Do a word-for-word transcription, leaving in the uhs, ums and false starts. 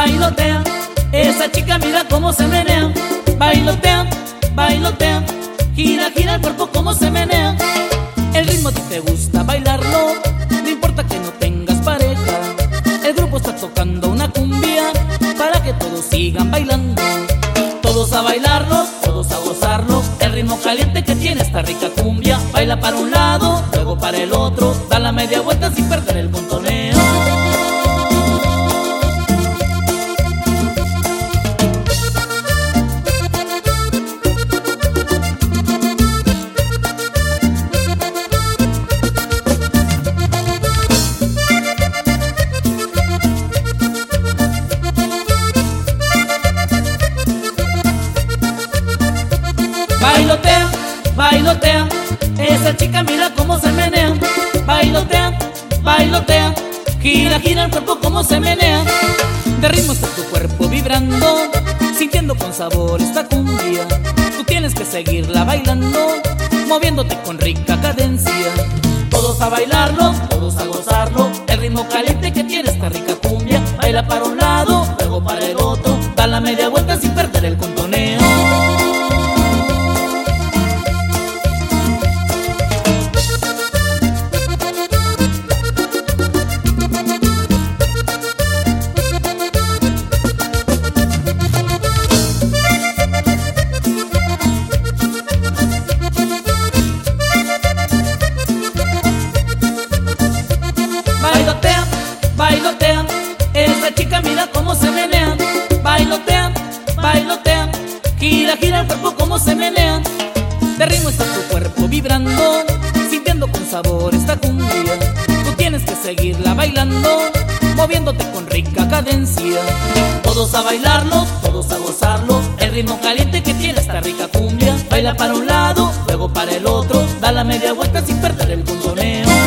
bailotea, esa chica mira cómo se menea. Bailotea, bailotea, gira, gira el cuerpo como se menea. El ritmo a ti te gusta bailarlo, no importa que no tengas pareja. El grupo está tocando una cumbia para que todos sigan bailando. Todos a bailarlo, todos a gozarlo. El ritmo caliente que tiene esta rica cumbia. Baila para un lado, luego para el otro. Da la media vuelta sin perder el contoneo. Bailotea, bailotea, esa chica mira cómo se menea. Bailotea, bailotea, gira, gira el cuerpo como se menea. De ritmo está tu cuerpo vibrando, sintiendo con sabor esta cumbia. Tú tienes que seguirla bailando, moviéndote con rica cadencia. Todos a bailarlo, todos a gozarlo. El ritmo caliente que tiene esta rica cumbia. Baila para un lado, luego para el otro. Da la media vuelta sin perder el contoneo. Bailotea, bailotea, esa chica mira cómo se menea. Bailotea, bailotea, gira, gira el cuerpo como se menea. De ritmo está tu cuerpo vibrando, sintiendo con sabor esta cumbia. Tú tienes que seguirla bailando, moviéndote con rica cadencia. Todos a bailarlo, todos a gozarlo. El ritmo caliente que tiene esta rica cumbia. Baila para un lado, luego para el otro. Da la media vuelta sin perder el contoneo.